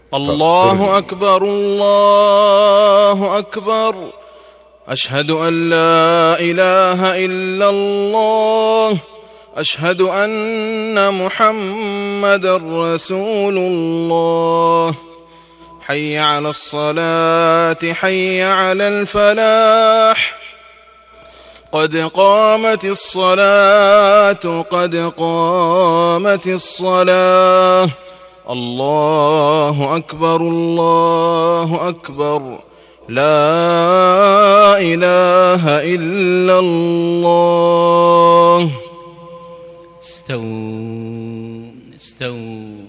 الله أكبر الله أكبر. أشهد أن لا إله إلا الله. أشهد أن محمدًا رسول الله. حي على الصلاة حي على الفلاح. قد قامت الصلاة قد قامت الصلاة. الله أكبر الله أكبر. لا إله إلا الله. استووا.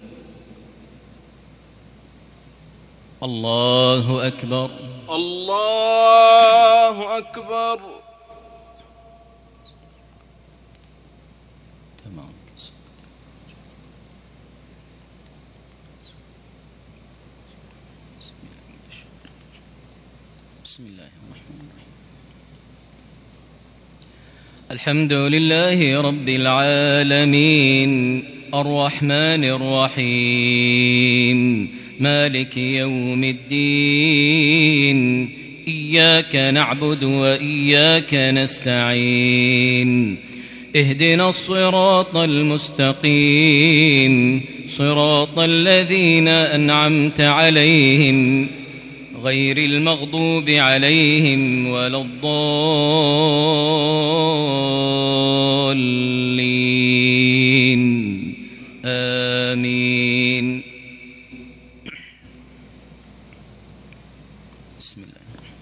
الله أكبر الله أكبر. تمام. بسم الله الرحمن الرحيم. الحمد لله رب العالمين الرحمن الرحيم مالك يوم الدين. إياك نعبد وإياك نستعين. اهدنا الصراط المستقيم صراط الذين أنعمت عليهم غير المغضوب عليهم ولا الضالين. آمين. بسم الله.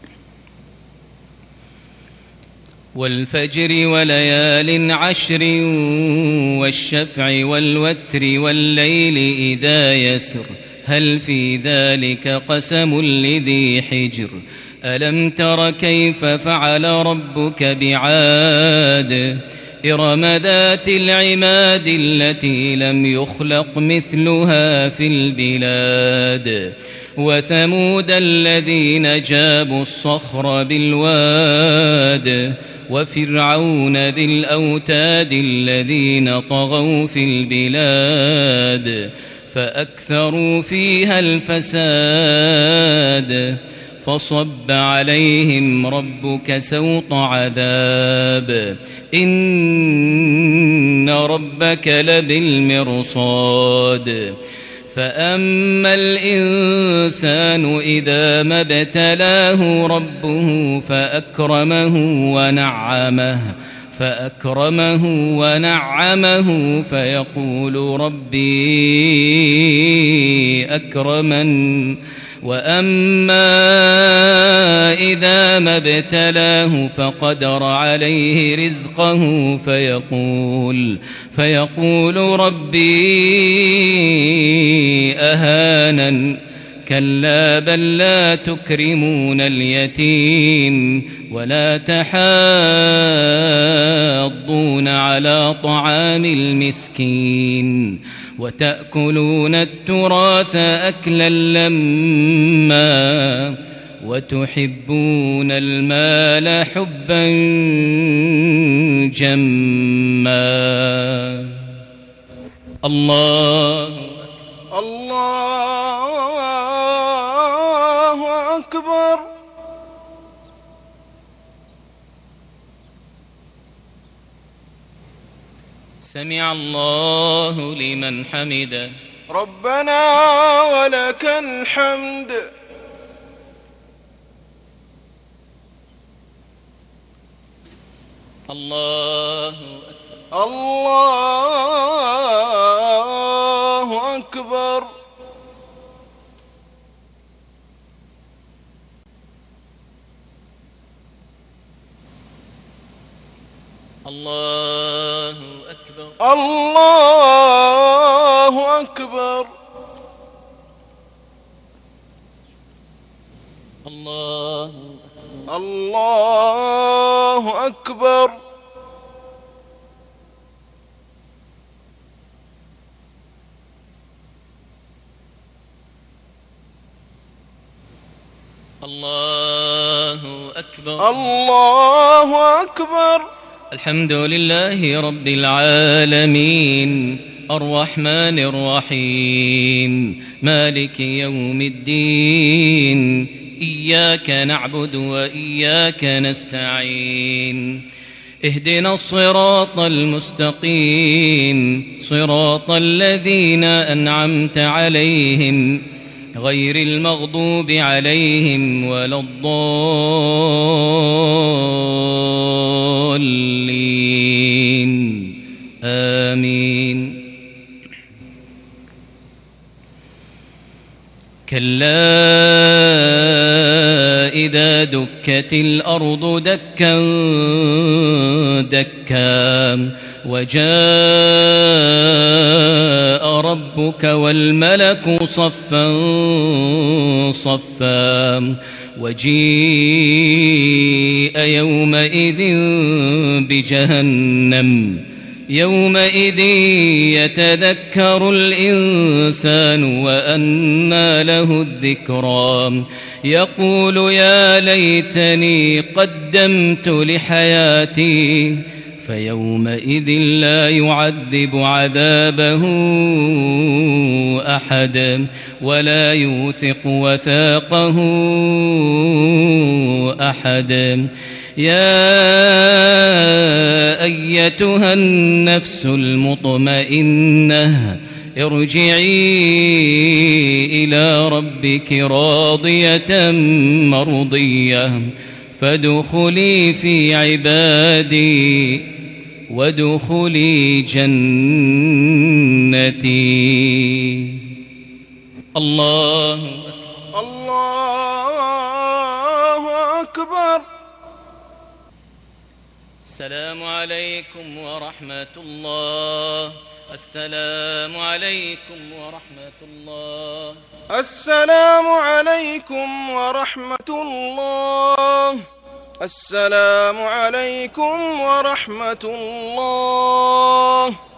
والفجر وليال عشر والشفع والوتر والليل إذا يسر هل في ذلك قسم لذي حجر. ألم تر كيف فعل ربك بعاد إرم ذات العماد التي لم يخلق مثلها في البلاد. وثمود الذين جابوا الصخر بالواد. وفرعون ذي الأوتاد الذين طغوا في البلاد فأكثروا فيها الفساد. فصب عليهم ربك سوط عذاب إن ربك لبالمرصاد. فأما الإنسان إذا ما ابتلاه ربه فأكرمه ونعمه فيقول ربي أكرمن. وأما إذا ما ابتلاه فقدر عليه رزقه فيقول ربي أهانن. كلا بل لا تكرمون اليتيم ولا تحاضون على طعام المسكين وتأكلون التراث أكلا لما وتحبون المال حبا جما. الله أكبر. سمع الله لمن حمده. ربنا ولك الحمد. الله أكبر. الله أكبر. الله أكبر. الله أكبر. الله أكبر. الله أكبر. الحمد لله رب العالمين الرحمن الرحيم مالك يوم الدين إياك نعبد وإياك نستعين اهدنا الصراط المستقيم صراط الذين أنعمت عليهم غير المغضوب عليهم ولا الضالين آمين كلا إذا دكت الأرض دكا دكا وجاء ربك والملك صفا صفا وجيء يومئذ بجهنم يومئذ يتذكر الإنسان وأنى له الذكرى يقول يا ليتني قدمت لحياتي فيومئذ لا يعذب عذابه أحد ولا يوثق وثاقه أحد يا أيتها النفس المطمئنة ارجعي إلى ربك راضية مرضية فادخلي في عبادي وادخلي جنتي. الله أكبر. السلام عليكم ورحمة الله. السلام عليكم ورحمة الله. السلام عليكم ورحمة الله. السلام عليكم ورحمة الله.